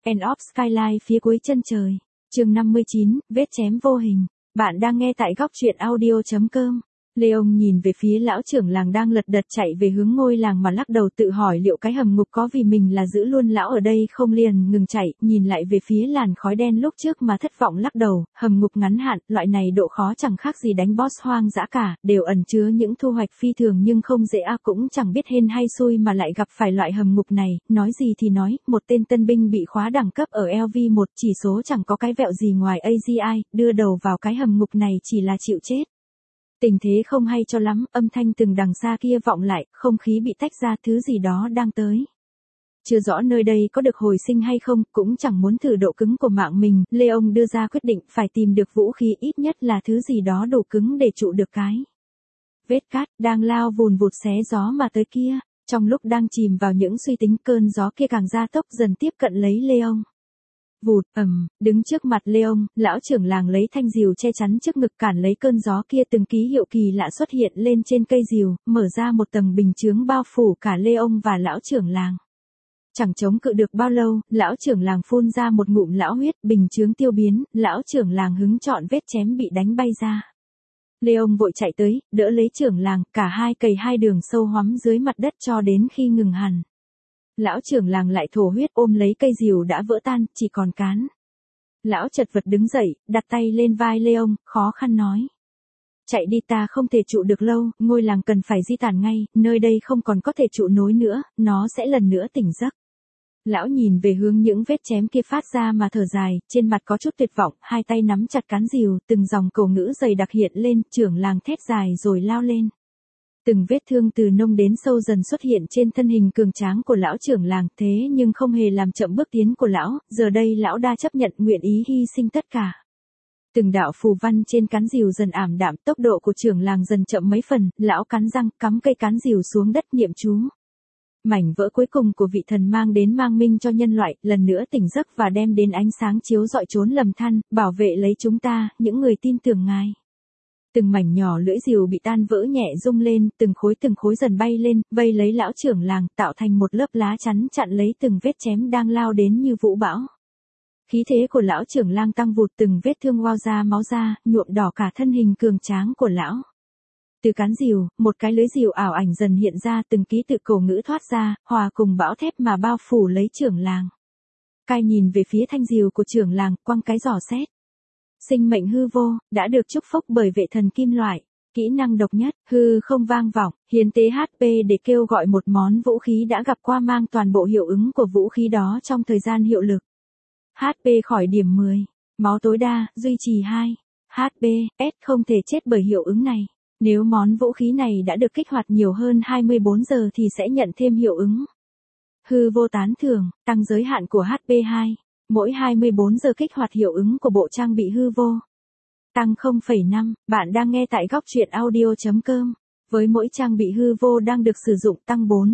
End of Skyline phía cuối chân trời. Chương 59, vết chém vô hình. Bạn đang nghe tại góc truyện audio.com. Leon nhìn về phía lão trưởng làng đang lật đật chạy về hướng ngôi làng mà lắc đầu tự hỏi liệu cái hầm ngục có vì mình là giữ luôn lão ở đây không, liền ngừng chạy, nhìn lại về phía làn khói đen lúc trước mà thất vọng lắc đầu. Hầm ngục ngắn hạn, loại này độ khó chẳng khác gì đánh boss hoang dã cả, đều ẩn chứa những thu hoạch phi thường nhưng không dễ cũng chẳng biết hên hay xui mà lại gặp phải loại hầm ngục này. Nói gì thì nói, một tên tân binh bị khóa đẳng cấp ở LV1 chỉ số chẳng có cái vẹo gì ngoài AGI, đưa đầu vào cái hầm ngục này chỉ là chịu chết. Tình thế không hay cho lắm, âm thanh từng đằng xa kia vọng lại, không khí bị tách ra, thứ gì đó đang tới. Chưa rõ nơi đây có được hồi sinh hay không, cũng chẳng muốn thử độ cứng của mạng mình, Leon đưa ra quyết định phải tìm được vũ khí, ít nhất là thứ gì đó đủ cứng để trụ được cái vết cát đang lao vùn vụt xé gió mà tới kia. Trong lúc đang chìm vào những suy tính, cơn gió kia càng gia tốc dần tiếp cận lấy Leon. Vụt, đứng trước mặt Leon, lão trưởng làng lấy thanh rìu che chắn trước ngực cản lấy cơn gió kia, từng ký hiệu kỳ lạ xuất hiện lên trên cây rìu, mở ra một tầng bình chướng bao phủ cả Leon và lão trưởng làng. Chẳng chống cự được bao lâu, lão trưởng làng phun ra một ngụm lão huyết, bình chướng tiêu biến, lão trưởng làng hứng trọn vết chém bị đánh bay ra. Leon vội chạy tới, đỡ lấy trưởng làng, cả hai cày hai đường sâu hoắm dưới mặt đất cho đến khi ngừng hẳn. Lão trưởng làng lại thổ huyết ôm lấy cây rìu đã vỡ tan, chỉ còn cán. Lão chật vật đứng dậy, đặt tay lên vai Leon, khó khăn nói. Chạy đi, ta không thể trụ được lâu, ngôi làng cần phải di tản ngay, nơi đây không còn có thể trụ nổi nữa, nó sẽ lần nữa tỉnh giấc. Lão nhìn về hướng những vết chém kia phát ra mà thở dài, trên mặt có chút tuyệt vọng, hai tay nắm chặt cán rìu, từng dòng cầu ngữ dày đặc hiện lên, trưởng làng thét dài rồi lao lên. Từng vết thương từ nông đến sâu dần xuất hiện trên thân hình cường tráng của lão trưởng làng, thế nhưng không hề làm chậm bước tiến của lão, giờ đây lão đã chấp nhận nguyện ý hy sinh tất cả. Từng đạo phù văn trên cán rìu dần ảm đạm, tốc độ của trưởng làng dần chậm mấy phần, lão cắn răng, cắm cây cán rìu xuống đất niệm chú. Mảnh vỡ cuối cùng của vị thần mang đến mang minh cho nhân loại, lần nữa tỉnh giấc và đem đến ánh sáng chiếu rọi chốn lầm than, bảo vệ lấy chúng ta, những người tin tưởng ngài. Từng mảnh nhỏ lưỡi rìu bị tan vỡ nhẹ rung lên, từng khối dần bay lên, vây lấy lão trưởng làng, tạo thành một lớp lá chắn chặn lấy từng vết chém đang lao đến như vũ bão. Khí thế của lão trưởng lang tăng vụt, từng vết thương wao ra máu ra, nhuộm đỏ cả thân hình cường tráng của lão. Từ cán rìu, một cái lưới rìu ảo ảnh dần hiện ra, từng ký tự cổ ngữ thoát ra, hòa cùng bão thép mà bao phủ lấy trưởng làng. Cai nhìn về phía thanh rìu của trưởng làng, quăng cái giỏ xét. Sinh mệnh hư vô, đã được chúc phúc bởi vệ thần kim loại. Kỹ năng độc nhất, hư không vang vọng, hiến tế HP để kêu gọi một món vũ khí đã gặp qua, mang toàn bộ hiệu ứng của vũ khí đó trong thời gian hiệu lực. HP khỏi điểm 10. Máu tối đa, duy trì 2. HP, S không thể chết bởi hiệu ứng này. Nếu món vũ khí này đã được kích hoạt nhiều hơn 24 giờ thì sẽ nhận thêm hiệu ứng. Hư vô tán thưởng, tăng giới hạn của HP 2. Mỗi 24 giờ kích hoạt hiệu ứng của bộ trang bị hư vô. Tăng 0,5, bạn đang nghe tại góc truyện audio.com. Với mỗi trang bị hư vô đang được sử dụng tăng 4.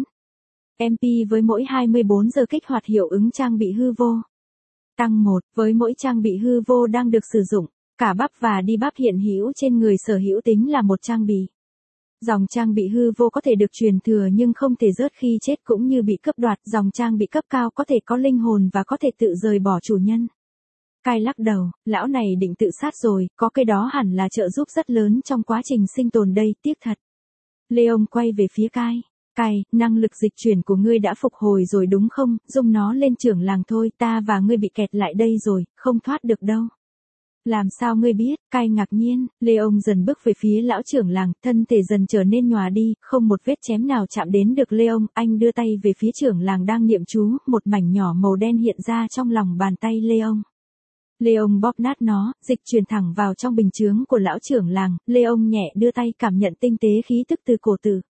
MP với mỗi 24 giờ kích hoạt hiệu ứng trang bị hư vô. Tăng 1, với mỗi trang bị hư vô đang được sử dụng. Cả bắp và đi bắp hiện hữu trên người sở hữu tính là một trang bị. Dòng trang bị hư vô có thể được truyền thừa nhưng không thể rớt khi chết cũng như bị cướp đoạt. Dòng trang bị cấp cao có thể có linh hồn và có thể tự rời bỏ chủ nhân. Cai lắc đầu, lão này định tự sát rồi, có cái đó hẳn là trợ giúp rất lớn trong quá trình sinh tồn đây, tiếc thật. Leon quay về phía Cai. Cai, năng lực dịch chuyển của ngươi đã phục hồi rồi đúng không, dùng nó lên trưởng làng thôi, ta và ngươi bị kẹt lại đây rồi, không thoát được đâu. Làm sao ngươi biết? Cai ngạc nhiên, Leon dần bước về phía lão trưởng làng, thân thể dần trở nên nhòa đi, không một vết chém nào chạm đến được Leon, anh đưa tay về phía trưởng làng đang niệm chú, một mảnh nhỏ màu đen hiện ra trong lòng bàn tay Leon. Leon bóp nát nó, dịch chuyển thẳng vào trong bình chướng của lão trưởng làng, Leon nhẹ đưa tay cảm nhận tinh tế khí tức từ cổ tử.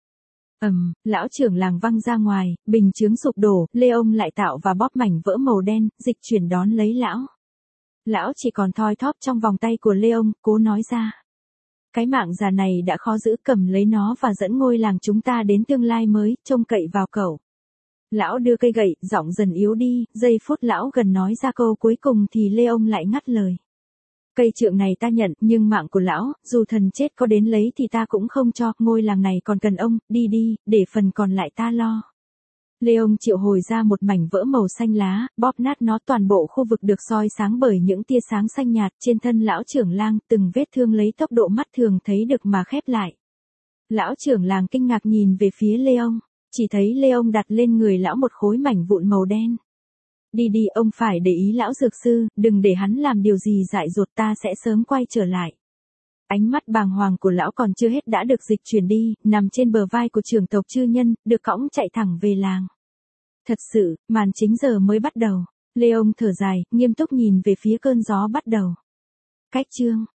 Lão trưởng làng văng ra ngoài, bình chướng sụp đổ, Leon lại tạo và bóp mảnh vỡ màu đen, dịch chuyển đón lấy lão. Lão chỉ còn thoi thóp trong vòng tay của Leon, cố nói ra. Cái mạng già này đã khó giữ, cầm lấy nó và dẫn ngôi làng chúng ta đến tương lai mới, trông cậy vào cậu. Lão đưa cây gậy, giọng dần yếu đi, giây phút lão gần nói ra câu cuối cùng thì Leon lại ngắt lời. Cây trượng này ta nhận, nhưng mạng của lão, dù thần chết có đến lấy thì ta cũng không cho, ngôi làng này còn cần ông, đi đi, để phần còn lại ta lo. Leon triệu hồi ra một mảnh vỡ màu xanh lá, bóp nát nó, toàn bộ khu vực được soi sáng bởi những tia sáng xanh nhạt, trên thân lão trưởng lang, từng vết thương lấy tốc độ mắt thường thấy được mà khép lại. Lão trưởng làng kinh ngạc nhìn về phía Leon, chỉ thấy Leon đặt lên người lão một khối mảnh vụn màu đen. Đi đi, ông phải để ý lão dược sư, đừng để hắn làm điều gì dại dột, ta sẽ sớm quay trở lại. Ánh mắt bàng hoàng của lão còn chưa hết đã được dịch chuyển đi, nằm trên bờ vai của trưởng tộc chư nhân, được cõng chạy thẳng về làng. Thật sự, màn chính giờ mới bắt đầu. Leon thở dài, nghiêm túc nhìn về phía cơn gió bắt đầu. Cách chương